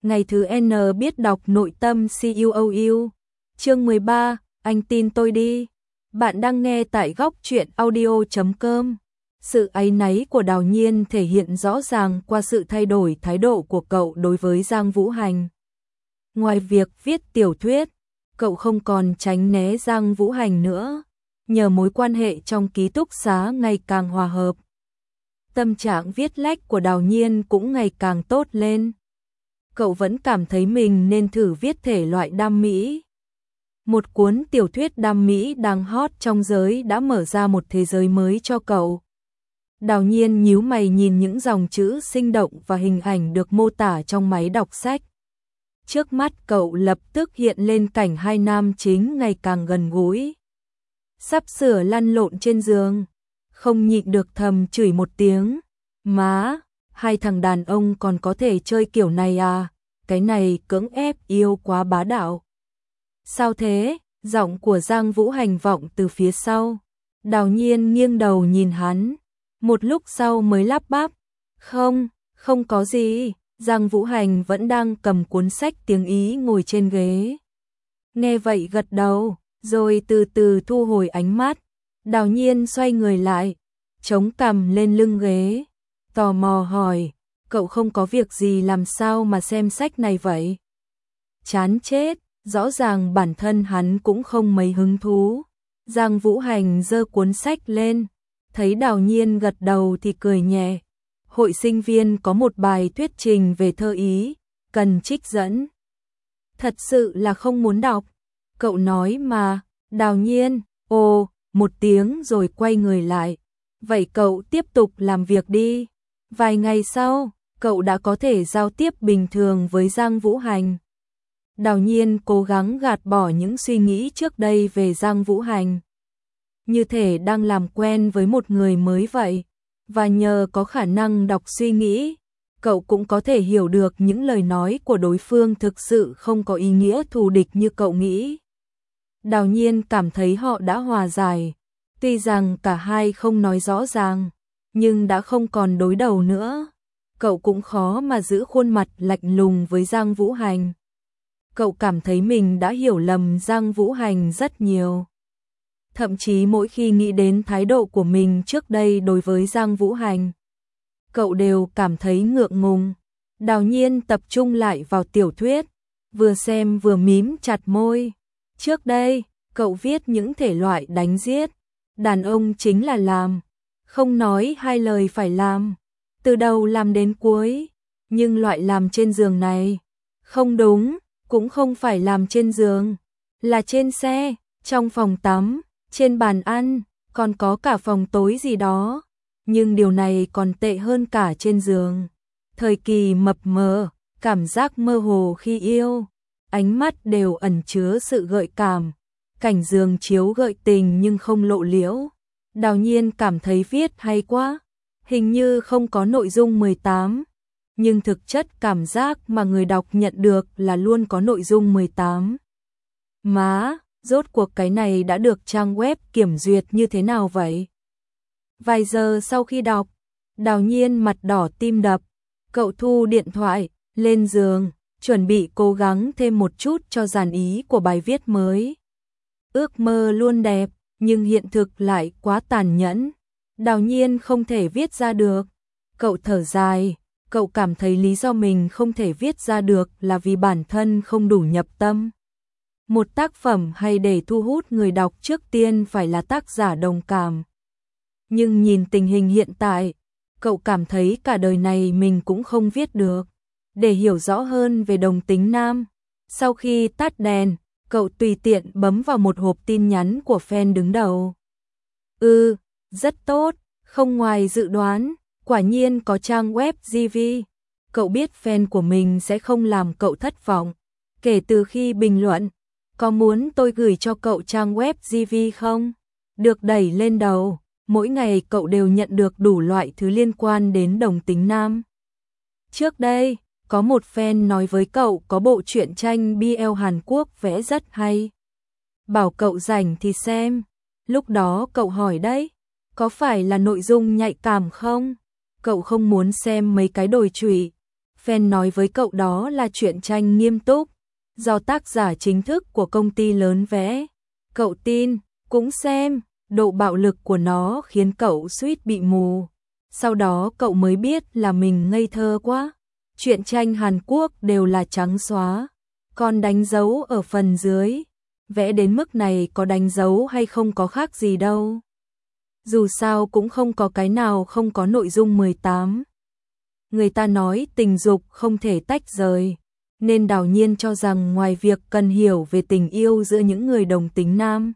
Ngày thứ N biết đọc nội tâm CUOU. Chương 13, anh tin tôi đi. Bạn đang nghe tại góc truyện audio.com. Sự áy náy của Đào Nhiên thể hiện rõ ràng qua sự thay đổi thái độ của cậu đối với Giang Vũ Hành. Ngoài việc viết tiểu thuyết, cậu không còn tránh né Giang Vũ Hành nữa. Nhờ mối quan hệ trong ký túc xá ngày càng hòa hợp, tâm trạng viết lách của Đào Nhiên cũng ngày càng tốt lên. Cậu vẫn cảm thấy mình nên thử viết thể loại đam mỹ. Một cuốn tiểu thuyết đam mỹ đang hot trong giới đã mở ra một thế giới mới cho cậu. Đào Nhiên nhíu mày nhìn những dòng chữ sinh động và hình ảnh được mô tả trong máy đọc sách. Trước mắt cậu lập tức hiện lên cảnh hai nam chính ngày càng gần gũi. Sắp sửa lăn lộn trên giường, không nhịn được thầm chửi một tiếng. Má, hai thằng đàn ông còn có thể chơi kiểu này à, cái này cưỡng ép yêu quá bá đạo. Sao thế? Giọng của Giang Vũ Hành vọng từ phía sau. Đào Nhiên nghiêng đầu nhìn hắn, một lúc sau mới lắp bắp. Không có gì. Giang Vũ Hành vẫn đang cầm cuốn sách tiếng Ý ngồi trên ghế. Nghe vậy gật đầu, rồi từ từ thu hồi ánh mắt. Đào Nhiên xoay người lại, chống cằm lên lưng ghế, tò mò hỏi, cậu không có việc gì làm sao mà xem sách này vậy? Chán chết, rõ ràng bản thân hắn cũng không mấy hứng thú. Giang Vũ Hành giơ cuốn sách lên, thấy Đào Nhiên gật đầu thì cười nhẹ. Hội sinh viên có một bài thuyết trình về thơ Ý, cần trích dẫn. Thật sự là không muốn đọc. Cậu nói mà. Đào Nhiên, ồ, một tiếng rồi quay người lại. Vậy cậu tiếp tục làm việc đi. Vài ngày sau, cậu đã có thể giao tiếp bình thường với Giang Vũ Hành. Đào Nhiên cố gắng gạt bỏ những suy nghĩ trước đây về Giang Vũ Hành. Như thể đang làm quen với một người mới vậy. Và nhờ có khả năng đọc suy nghĩ, cậu cũng có thể hiểu được những lời nói của đối phương thực sự không có ý nghĩa thù địch như cậu nghĩ. Đào Nhiên cảm thấy họ đã hòa giải, tuy rằng cả hai không nói rõ ràng, nhưng đã không còn đối đầu nữa. Cậu cũng khó mà giữ khuôn mặt lạnh lùng với Giang Vũ Hành. Cậu cảm thấy mình đã hiểu lầm Giang Vũ Hành rất nhiều. Thậm chí mỗi khi nghĩ đến thái độ của mình trước đây đối với Giang Vũ Hành, cậu đều cảm thấy ngượng ngùng. Đào Nhiên tập trung lại vào tiểu thuyết, vừa xem vừa mím chặt môi. Trước đây, cậu viết những thể loại đánh giết, đàn ông chính là làm, không nói hai lời phải làm, từ đầu làm đến cuối. Nhưng loại làm trên giường này, không đúng, cũng không phải làm trên giường, là trên xe, trong phòng tắm, trên bàn ăn, còn có cả phòng tối gì đó. Nhưng điều này còn tệ hơn cả trên giường. Thời kỳ mập mờ, cảm giác mơ hồ khi yêu, ánh mắt đều ẩn chứa sự gợi cảm. Cảnh giường chiếu gợi tình nhưng không lộ liễu. Đào Nhiên cảm thấy viết hay quá. Hình như không có nội dung 18, nhưng thực chất cảm giác mà người đọc nhận được là luôn có nội dung 18. Má, rốt cuộc cái này đã được trang web kiểm duyệt như thế nào vậy? Vài giờ sau khi đọc, Đào Nhiên mặt đỏ tim đập. Cậu thu điện thoại, lên giường, chuẩn bị cố gắng thêm một chút cho dàn ý của bài viết mới. Ước mơ luôn đẹp, nhưng hiện thực lại quá tàn nhẫn. Đào Nhiên không thể viết ra được. Cậu thở dài, cậu cảm thấy lý do mình không thể viết ra được là vì bản thân không đủ nhập tâm. Một tác phẩm hay để thu hút người đọc trước tiên phải là tác giả đồng cảm. Nhưng nhìn tình hình hiện tại, cậu cảm thấy cả đời này mình cũng không viết được. Để hiểu rõ hơn về đồng tính nam, sau khi tắt đèn, cậu tùy tiện bấm vào một hộp tin nhắn của fan đứng đầu. Rất tốt, không ngoài dự đoán, quả nhiên có trang web GV. Cậu biết fan của mình sẽ không làm cậu thất vọng. Kể từ khi bình luận, có muốn tôi gửi cho cậu trang web GV không? Được đẩy lên đầu, mỗi ngày cậu đều nhận được đủ loại thứ liên quan đến đồng tính nam. Trước đây, có một fan nói với cậu có bộ truyện tranh BL Hàn Quốc vẽ rất hay. Bảo cậu rảnh thì xem. Lúc đó cậu hỏi đấy, có phải là nội dung nhạy cảm không? Cậu không muốn xem mấy cái đồi trụy. fan nói với cậu đó là truyện tranh nghiêm túc, do tác giả chính thức của công ty lớn vẽ. Cậu tin, cũng xem, độ bạo lực của nó khiến cậu suýt bị mù. Sau đó cậu mới biết là mình ngây thơ quá. Truyện tranh Hàn Quốc đều là trắng xóa, còn đánh dấu ở phần dưới. Vẽ đến mức này có đánh dấu hay không có khác gì đâu. Dù sao cũng không có cái nào không có nội dung 18. Người ta nói tình dục không thể tách rời, nên Đào Nhiên cho rằng ngoài việc cần hiểu về tình yêu giữa những người đồng tính nam,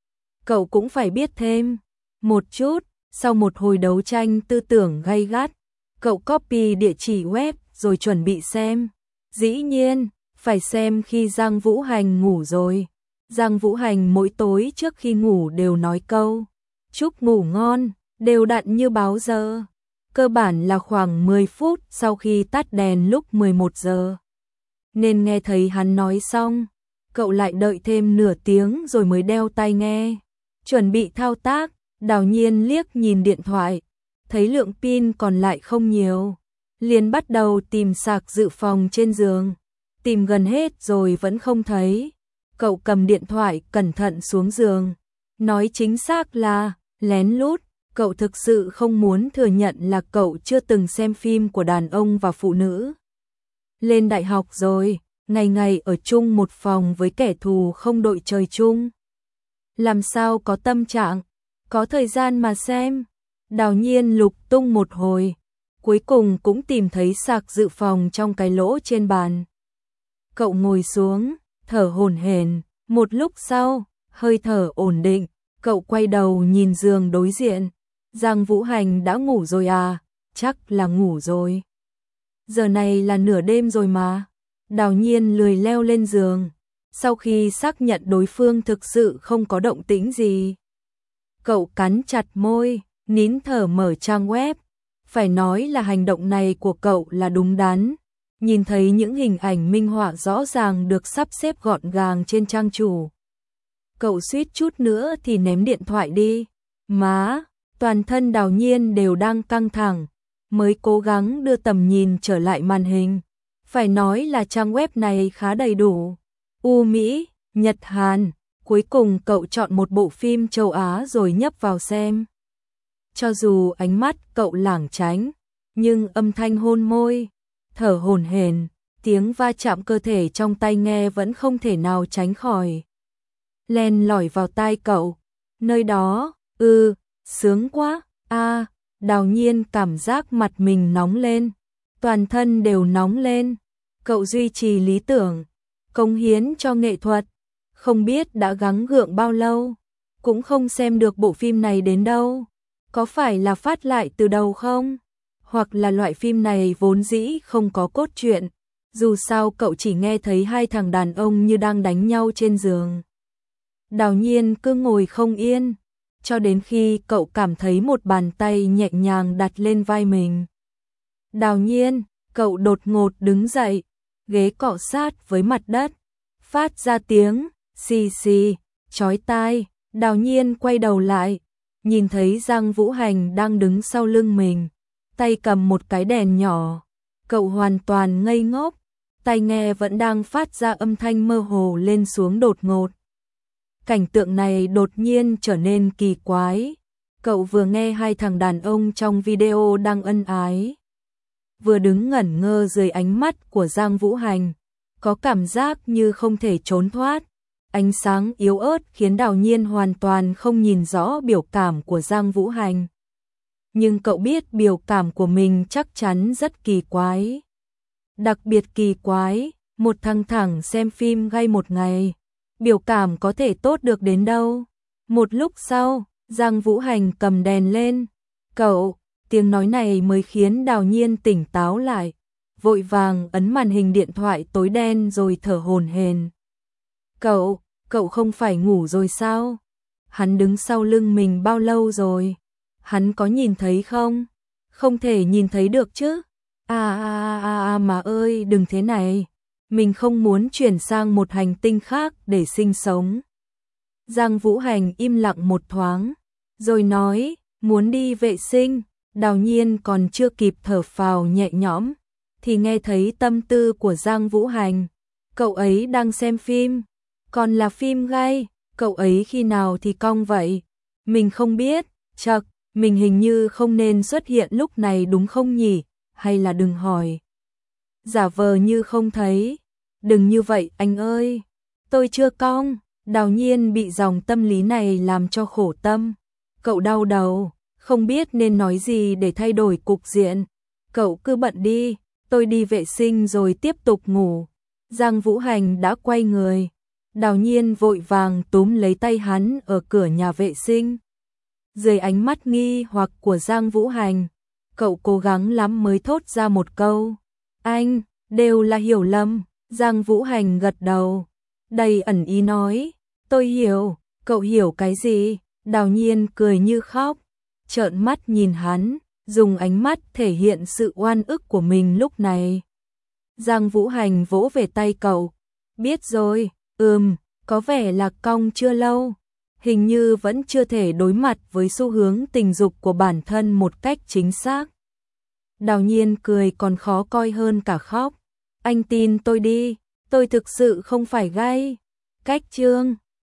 cậu cũng phải biết thêm một chút. Sau một hồi đấu tranh tư tưởng gay gắt, cậu copy địa chỉ web rồi chuẩn bị xem. Dĩ nhiên, phải xem khi Giang Vũ Hành ngủ rồi. Giang Vũ Hành mỗi tối trước khi ngủ đều nói câu chúc ngủ ngon, đều đặn như báo giờ. Cơ bản là khoảng 10 phút sau khi tắt đèn lúc 11 giờ. Nên nghe thấy hắn nói xong, cậu lại đợi thêm nửa tiếng rồi mới đeo tai nghe. Chuẩn bị thao tác, Đào Nhiên liếc nhìn điện thoại, thấy lượng pin còn lại không nhiều. Liền bắt đầu tìm sạc dự phòng trên giường. Tìm gần hết rồi vẫn không thấy. Cậu cầm điện thoại cẩn thận xuống giường. Nói chính xác là lén lút. Cậu thực sự không muốn thừa nhận là cậu chưa từng xem phim của đàn ông và phụ nữ. Lên đại học rồi, ngày ngày ở chung một phòng với kẻ thù không đội trời chung. Làm sao có tâm trạng, có thời gian mà xem. Đào Nhiên lục tung một hồi, cuối cùng cũng tìm thấy sạc dự phòng trong cái lỗ trên bàn. Cậu ngồi xuống, thở hổn hển, một lúc sau, hơi thở ổn định, cậu quay đầu nhìn giường đối diện. Giang Vũ Hành đã ngủ rồi à? Chắc là ngủ rồi. Giờ này là nửa đêm rồi mà. Đào Nhiên lười leo lên giường. Sau khi xác nhận đối phương thực sự không có động tĩnh gì, cậu cắn chặt môi, nín thở mở trang web. Phải nói là hành động này của cậu là đúng đắn. Nhìn thấy những hình ảnh minh họa rõ ràng được sắp xếp gọn gàng trên trang chủ, cậu suýt chút nữa thì ném điện thoại đi. Má, toàn thân Đào Nhiên đều đang căng thẳng, mới cố gắng đưa tầm nhìn trở lại màn hình. Phải nói là trang web này khá đầy đủ. Mỹ, Nhật, Hàn. Cuối cùng cậu chọn một bộ phim châu Á rồi nhấp vào xem. Cho dù ánh mắt cậu lảng tránh, nhưng âm thanh hôn môi, thở hổn hển, tiếng va chạm cơ thể trong tai nghe vẫn không thể nào tránh khỏi. Len lỏi vào tai cậu. Nơi đó, sướng quá, Đào Nhiên cảm giác mặt mình nóng lên, toàn thân đều nóng lên. Cậu duy trì lý tưởng, cống hiến cho nghệ thuật, không biết đã gắng gượng bao lâu, cũng không xem được bộ phim này đến đâu. Có phải là phát lại từ đầu không? Hoặc là loại phim này vốn dĩ không có cốt truyện, dù sao cậu chỉ nghe thấy hai thằng đàn ông như đang đánh nhau trên giường. Đào Nhiên cứ ngồi không yên, cho đến khi cậu cảm thấy một bàn tay nhẹ nhàng đặt lên vai mình. Đào Nhiên, cậu đột ngột đứng dậy, ghế cọ sát với mặt đất, phát ra tiếng xì xì, chói tai. Đào Nhiên quay đầu lại, nhìn thấy Giang Vũ Hành đang đứng sau lưng mình, tay cầm một cái đèn nhỏ. Cậu hoàn toàn ngây ngốc, tai nghe vẫn đang phát ra âm thanh mơ hồ lên xuống đột ngột. Cảnh tượng này đột nhiên trở nên kỳ quái. Cậu vừa nghe hai thằng đàn ông trong video đang ân ái, vừa đứng ngẩn ngơ dưới ánh mắt của Giang Vũ Hành, có cảm giác như không thể trốn thoát. Ánh sáng yếu ớt khiến Đào Nhiên hoàn toàn không nhìn rõ biểu cảm của Giang Vũ Hành. Nhưng cậu biết biểu cảm của mình chắc chắn rất kỳ quái. Đặc biệt kỳ quái, một thằng thẳng xem phim gay một ngày, biểu cảm có thể tốt được đến đâu. Một lúc sau, Giang Vũ Hành cầm đèn lên. Cậu, tiếng nói này mới khiến Đào Nhiên tỉnh táo lại, vội vàng ấn màn hình điện thoại tối đen rồi thở hổn hển. Cậu không phải ngủ rồi sao? Hắn đứng sau lưng mình bao lâu rồi? Hắn có nhìn thấy không? Không thể nhìn thấy được chứ? Mà ơi, đừng thế này. Mình không muốn chuyển sang một hành tinh khác để sinh sống. Giang Vũ Hành im lặng một thoáng, rồi nói, muốn đi vệ sinh. Đào Nhiên còn chưa kịp thở phào nhẹ nhõm, thì nghe thấy tâm tư của Giang Vũ Hành. Cậu ấy đang xem phim, còn là phim gay, cậu ấy khi nào thì cong vậy? Mình không biết, chậc, mình hình như không nên xuất hiện lúc này đúng không nhỉ, hay là đừng hỏi. Giả vờ như không thấy, đừng như vậy anh ơi, tôi chưa cong. Đào Nhiên bị dòng tâm lý này làm cho khổ tâm. Cậu đau đầu, không biết nên nói gì để thay đổi cục diện. Cậu cứ bận đi, tôi đi vệ sinh rồi tiếp tục ngủ. Giang Vũ Hành đã quay người. Đào Nhiên vội vàng túm lấy tay hắn ở cửa nhà vệ sinh. Dưới ánh mắt nghi hoặc của Giang Vũ Hành, cậu cố gắng lắm mới thốt ra một câu. Anh, đều là hiểu lầm. Giang Vũ Hành gật đầu, đầy ẩn ý nói. Tôi hiểu, cậu hiểu cái gì? Đào Nhiên cười như khóc, trợn mắt nhìn hắn, dùng ánh mắt thể hiện sự oan ức của mình lúc này. Giang Vũ Hành vỗ về tay cậu, biết rồi, có vẻ là cong chưa lâu, hình như vẫn chưa thể đối mặt với xu hướng tình dục của bản thân một cách chính xác. Đào Nhiên cười còn khó coi hơn cả khóc. Anh tin tôi đi, tôi thực sự không phải gay. Cách chương